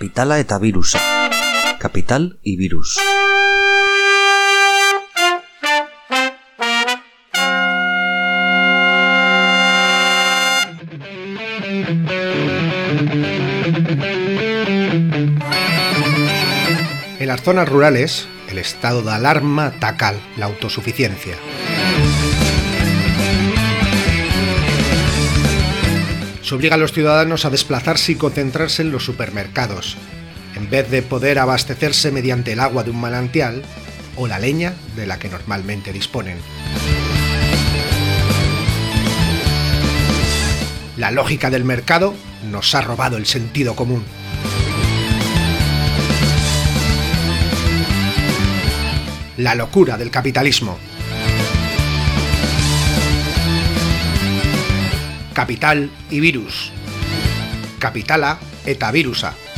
Kapitala eta virusa. Capital y virus. En las zonas rurales, el estado de alarma ataca la autosuficiencia. Se obliga a los ciudadanos a desplazarse y concentrarse en los supermercados, en vez de poder abastecerse mediante el agua de un manantial o la leña de la que normalmente disponen. La lógica del mercado nos ha robado el sentido común. La locura del capitalismo. Capital y virus. Kapitala eta virusa.